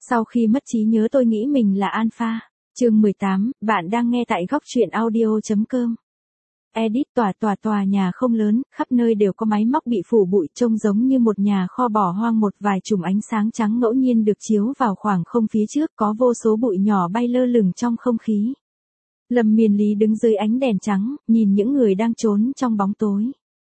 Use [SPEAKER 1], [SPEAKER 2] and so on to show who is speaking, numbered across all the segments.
[SPEAKER 1] Sau khi mất trí nhớ tôi nghĩ mình là alpha. Chương 18, bạn đang nghe tại góc truyện audio.com. Edit tòa nhà không lớn, khắp nơi đều có máy móc bị phủ bụi trông giống như một nhà kho bỏ hoang, một vài chùm ánh sáng trắng ngẫu nhiên được chiếu vào khoảng không phía trước, có vô số bụi nhỏ bay lơ lửng trong không khí. Lâm Miên Lý đứng dưới ánh đèn trắng, nhìn những người đang trốn trong bóng tối.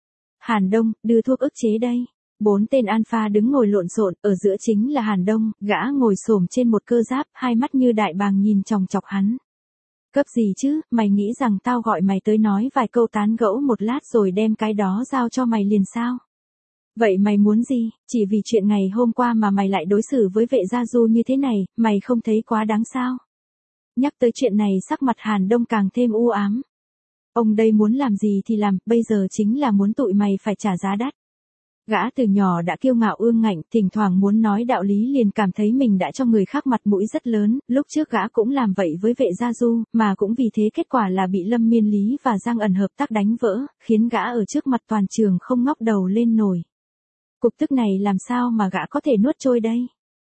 [SPEAKER 1] Hàn Đông, đưa thuốc ức chế đây. 4 tên alpha đứng ngồi lộn xộn, ở giữa chính là Hàn Đông, gã ngồi xổm trên một cơ giáp, hai mắt như đại bàng nhìn chòng chọc hắn. Cấp gì chứ, mày nghĩ rằng tao gọi mày tới nói vài câu tán gẫu một lát rồi đem cái đó giao cho mày liền sao? Vậy mày muốn gì, chỉ vì chuyện ngày hôm qua mà mày lại đối xử với vệ gia Du như thế này, mày không thấy quá đáng sao? Nhắc tới chuyện này sắc mặt Hàn Đông càng thêm u ám. Ông đây muốn làm gì thì làm, bây giờ chính là muốn tụi mày phải trả giá đắt. Gã từ nhỏ đã kiêu ngạo ương ngạnh, thỉnh thoảng muốn nói đạo lý liền cảm thấy mình đã cho người khác mặt mũi rất lớn, lúc trước gã cũng làm vậy với vệ gia Du, mà cũng vì thế kết quả là bị Lâm Miên Lý và Giang Ẩn hợp tác đánh vỡ, khiến gã ở trước mặt toàn trường không ngóc đầu lên nổi. Cục tức này làm sao mà gã có thể nuốt trôi đây?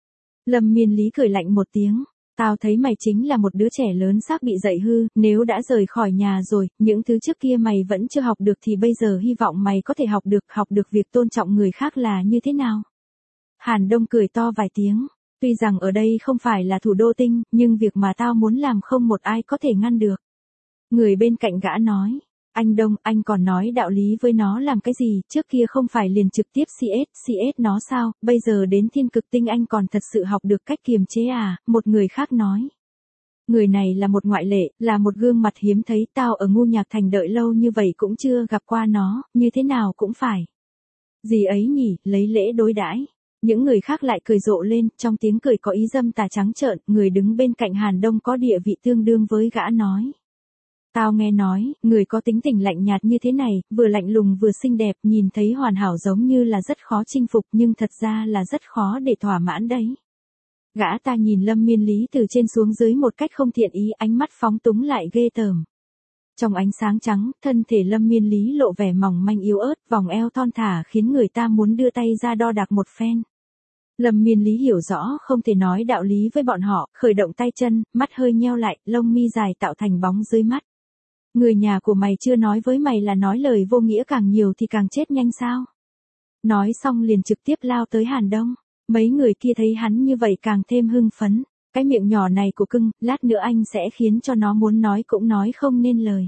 [SPEAKER 1] Lâm Miên Lý cười lạnh một tiếng. Tao thấy mày chính là một đứa trẻ lớn xác bị dạy hư, nếu đã rời khỏi nhà rồi, những thứ trước kia mày vẫn chưa học được thì bây giờ hy vọng mày có thể học được việc tôn trọng người khác là như thế nào. Hàn Đông cười to vài tiếng, tuy rằng ở đây không phải là thủ đô tinh, nhưng việc mà tao muốn làm không một ai có thể ngăn được. Người bên cạnh gã nói, anh Đông, anh còn nói đạo lý với nó làm cái gì, trước kia không phải liền trực tiếp CS nó sao, bây giờ đến thiên cực tinh anh còn thật sự học được cách kiềm chế à, một người khác nói. Người này là một ngoại lệ, là một gương mặt hiếm thấy, tao ở Ngu Nhạc Thành đợi lâu như vậy cũng chưa gặp qua nó, như thế nào cũng phải. Gì ấy nhỉ, lấy lễ đối đãi. Những người khác lại cười rộ lên, trong tiếng cười có ý dâm tà trắng trợn, người đứng bên cạnh Hàn Đông có địa vị tương đương với gã nói. Tao nghe nói, người có tính tình lạnh nhạt như thế này, vừa lạnh lùng vừa xinh đẹp, nhìn thấy hoàn hảo giống như là rất khó chinh phục nhưng thật ra là rất khó để thỏa mãn đấy. Gã ta nhìn Lâm Miên Lý từ trên xuống dưới một cách không thiện ý, ánh mắt phóng túng lại ghê tởm. Trong ánh sáng trắng, thân thể Lâm Miên Lý lộ vẻ mỏng manh yếu ớt, vòng eo thon thả khiến người ta muốn đưa tay ra đo đạc một phen. Lâm Miên Lý hiểu rõ không thể nói đạo lý với bọn họ, khởi động tay chân, mắt hơi nheo lại, lông mi dài tạo thành bóng dưới mắt. Người nhà của mày chưa nói với mày là nói lời vô nghĩa càng nhiều thì càng chết nhanh sao? Nói xong liền trực tiếp lao tới Hàn Đông. Mấy người kia thấy hắn như vậy càng thêm hưng phấn. Cái miệng nhỏ này của cưng, lát nữa anh sẽ khiến cho nó muốn nói cũng nói không nên lời.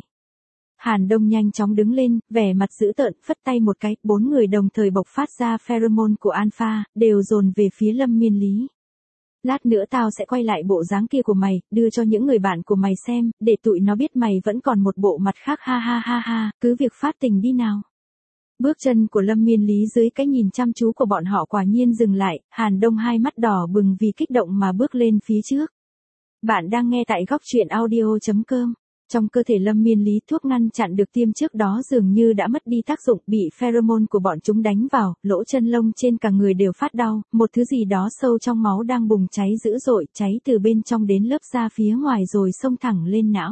[SPEAKER 1] Hàn Đông nhanh chóng đứng lên, vẻ mặt dữ tợn, phất tay một cái, 4 người đồng thời bộc phát ra pheromone của alpha, đều dồn về phía Lâm Miên Lý. Lát nữa tao sẽ quay lại bộ dáng kia của mày, đưa cho những người bạn của mày xem, để tụi nó biết mày vẫn còn một bộ mặt khác, ha, cứ việc phát tình đi nào. Bước chân của Lâm Miên Lý dưới cái nhìn chăm chú của bọn họ quả nhiên dừng lại, Hàn Đông hai mắt đỏ bừng vì kích động mà bước lên phía trước. Bạn đang nghe tại góc truyện audio.com. Trong cơ thể Lâm Miên Lý, thuốc ngăn chặn được tiêm trước đó dường như đã mất đi tác dụng, bị pheromone của bọn chúng đánh vào, lỗ chân lông trên cả người đều phát đau, một thứ gì đó sâu trong máu đang bùng cháy dữ dội, cháy từ bên trong đến lớp da phía ngoài rồi xông thẳng lên não.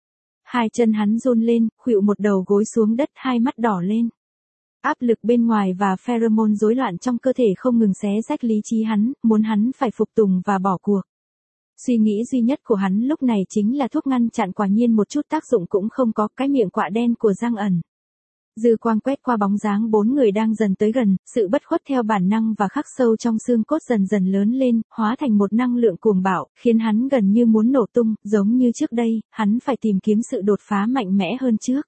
[SPEAKER 1] Hai chân hắn run lên, khuỵu một đầu gối xuống đất, hai mắt đỏ lên. Áp lực bên ngoài và pheromone rối loạn trong cơ thể không ngừng xé rách lý trí hắn, muốn hắn phải phục tùng và bỏ cuộc. Suy nghĩ duy nhất của hắn lúc này chính là thuốc ngăn chặn quả nhiên một chút tác dụng cũng không có, cái miệng quạ đen của Giang Ẩn. Dư quang quét qua bóng dáng 4 người đang dần tới gần, sự bất khuất theo bản năng và khắc sâu trong xương cốt dần dần lớn lên, hóa thành một năng lượng cuồng bạo, khiến hắn gần như muốn nổ tung, giống như trước đây, hắn phải tìm kiếm sự đột phá mạnh mẽ hơn trước.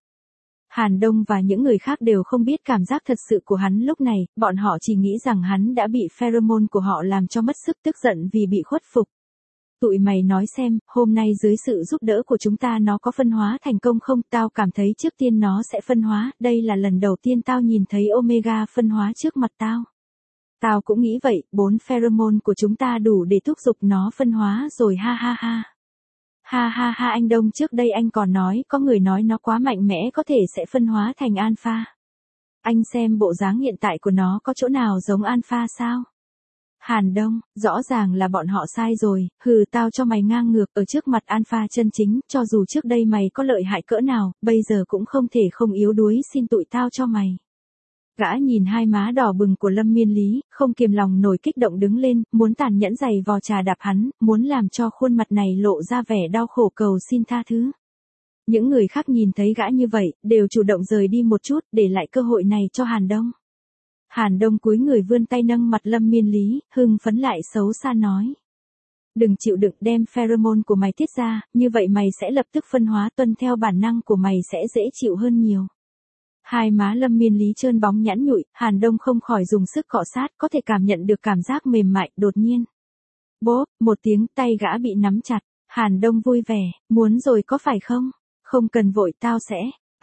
[SPEAKER 1] Hàn Đông và những người khác đều không biết cảm giác thật sự của hắn lúc này, bọn họ chỉ nghĩ rằng hắn đã bị pheromone của họ làm cho mất sức, tức giận vì bị khuất phục. Tụi mày nói xem, hôm nay dưới sự giúp đỡ của chúng ta nó có phân hóa thành công không? Tao cảm thấy trước tiên nó sẽ phân hóa, đây là lần đầu tiên tao nhìn thấy Omega phân hóa trước mặt tao. Tao cũng nghĩ vậy, 4 pheromone của chúng ta đủ để thúc giục nó phân hóa rồi, ha. Ha, anh Đông, trước đây anh còn nói có người nói nó quá mạnh mẽ có thể sẽ phân hóa thành alpha. Anh xem bộ dáng hiện tại của nó có chỗ nào giống alpha sao? Hàn Đông, rõ ràng là bọn họ sai rồi, tao cho mày ngang ngược ở trước mặt alpha chân chính, cho dù trước đây mày có lợi hại cỡ nào, bây giờ cũng không thể không yếu đuối xin tụi tao cho mày. Gã nhìn hai má đỏ bừng của Lâm Miên Lý, không kiềm lòng nổi kích động đứng lên, muốn tàn nhẫn giày vò trà đạp hắn, muốn làm cho khuôn mặt này lộ ra vẻ đau khổ cầu xin tha thứ. Những người khác nhìn thấy gã như vậy, đều chủ động rời đi một chút, để lại cơ hội này cho Hàn Đông. Hàn Đông cúi người vươn tay nâng mặt Lâm Miên Lý, hưng phấn lại xấu xa nói. Đừng chịu đựng, đem pheromone của mày tiết ra, như vậy mày sẽ lập tức phân hóa, tuân theo bản năng của mày sẽ dễ chịu hơn nhiều. Hai má Lâm Miên Lý trơn bóng nhẵn nhụi, Hàn Đông không khỏi dùng sức cọ sát, có thể cảm nhận được cảm giác mềm mại, đột nhiên. Bốp, một tiếng, tay gã bị nắm chặt. Hàn Đông vui vẻ, muốn rồi có phải không? Không cần vội, tao sẽ.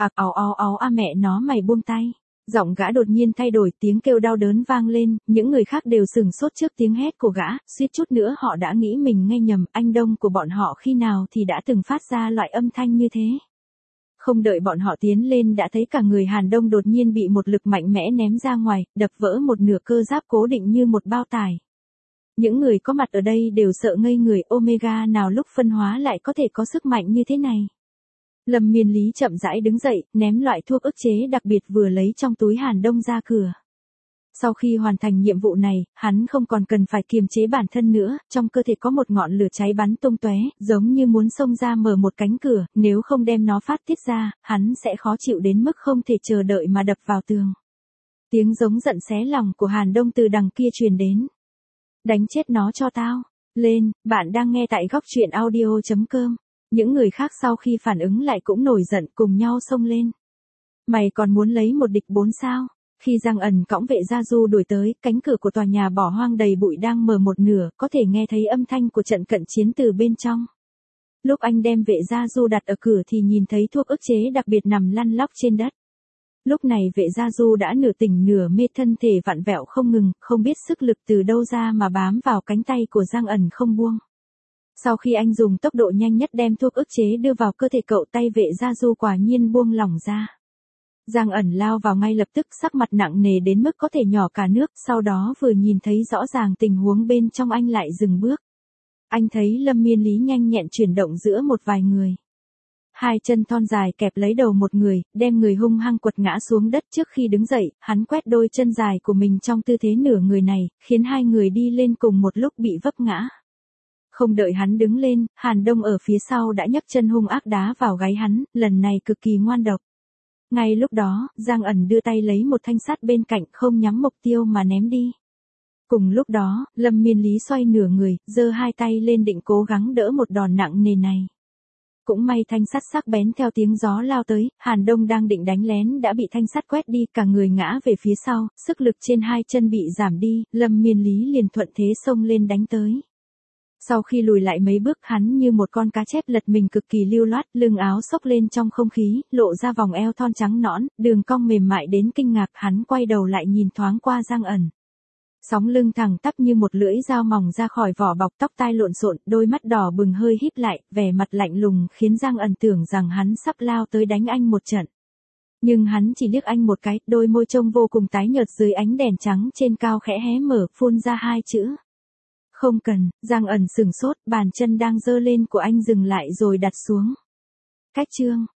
[SPEAKER 1] Áo mẹ nó, mày buông tay. Giọng gã đột nhiên thay đổi, tiếng kêu đau đớn vang lên, những người khác đều sừng sốt trước tiếng hét của gã, suýt chút nữa họ đã nghĩ mình nghe nhầm, anh Đông của bọn họ khi nào thì đã từng phát ra loại âm thanh như thế. Không đợi bọn họ tiến lên đã thấy cả người Hàn Đông đột nhiên bị một lực mạnh mẽ ném ra ngoài, đập vỡ một nửa cơ giáp cố định như một bao tải. Những người có mặt ở đây đều sợ ngây người, Omega nào lúc phân hóa lại có thể có sức mạnh như thế này. Lâm Miên Lý chậm rãi đứng dậy, ném loại thuốc ức chế đặc biệt vừa lấy trong túi Hàn Đông ra cửa. Sau khi hoàn thành nhiệm vụ này, hắn không còn cần phải kiềm chế bản thân nữa, trong cơ thể có một ngọn lửa cháy bắn tung tóe, giống như muốn xông ra mở một cánh cửa, nếu không đem nó phát tiết ra, hắn sẽ khó chịu đến mức không thể chờ đợi mà đập vào tường. Tiếng giống giận xé lòng của Hàn Đông từ đằng kia truyền đến. Đánh chết nó cho tao. Lên, bạn đang nghe tại góc truyện audio.com. Những người khác sau khi phản ứng lại cũng nổi giận cùng nhau xông lên. Mày còn muốn lấy một địch 4 sao? Khi Giang Ẩn cõng vệ gia du đuổi tới, cánh cửa của tòa nhà bỏ hoang đầy bụi đang mở một nửa, có thể nghe thấy âm thanh của trận cận chiến từ bên trong. Lúc anh đem vệ gia du đặt ở cửa thì nhìn thấy thuốc ức chế đặc biệt nằm lăn lóc trên đất. Lúc này vệ gia du đã nửa tỉnh nửa mê, thân thể vặn vẹo không ngừng, không biết sức lực từ đâu ra mà bám vào cánh tay của Giang Ẩn không buông. Sau khi anh dùng tốc độ nhanh nhất đem thuốc ức chế đưa vào cơ thể cậu, tay vệ gia du quả nhiên buông lỏng ra. Giang Ẩn lao vào ngay lập tức, sắc mặt nặng nề đến mức có thể nhỏ cả nước, sau đó vừa nhìn thấy rõ ràng tình huống bên trong anh lại dừng bước. Anh thấy Lâm Miên Lý nhanh nhẹn chuyển động giữa một vài người. Hai chân thon dài kẹp lấy đầu một người, đem người hung hăng quật ngã xuống đất. Trước khi đứng dậy, hắn quét đôi chân dài của mình trong tư thế nửa người này, khiến hai người đi lên cùng một lúc bị vấp ngã. Không đợi hắn đứng lên, Hàn Đông ở phía sau đã nhấc chân hung ác đá vào gáy hắn, lần này cực kỳ ngoan độc. Ngay lúc đó, Giang Ẩn đưa tay lấy một thanh sắt bên cạnh, không nhắm mục tiêu mà ném đi. Cùng lúc đó, Lâm Miên Lý xoay nửa người, giơ hai tay lên định cố gắng đỡ một đòn nặng nề này. Cũng may thanh sắt sắc bén theo tiếng gió lao tới, Hàn Đông đang định đánh lén đã bị thanh sắt quét đi, cả người ngã về phía sau, sức lực trên hai chân bị giảm đi, Lâm Miên Lý liền thuận thế xông lên đánh tới. Sau khi lùi lại mấy bước, hắn như một con cá chép lật mình cực kỳ lưu loát, lưng áo xốc lên trong không khí, lộ ra vòng eo thon trắng nõn, đường cong mềm mại đến kinh ngạc. Hắn quay đầu lại nhìn thoáng qua Giang Ẩn. Sóng lưng thẳng tắp như một lưỡi dao mỏng ra khỏi vỏ bọc, tóc tai lộn xộn, đôi mắt đỏ bừng hơi híp lại, vẻ mặt lạnh lùng khiến Giang Ẩn tưởng rằng hắn sắp lao tới đánh anh một trận. Nhưng hắn chỉ liếc anh một cái, đôi môi trông vô cùng tái nhợt dưới ánh đèn trắng trên cao khẽ hé mở, phun ra hai chữ. Không cần. Giang Ẩn sửng sốt, bàn chân đang giơ lên của anh dừng lại rồi đặt xuống. Cách chương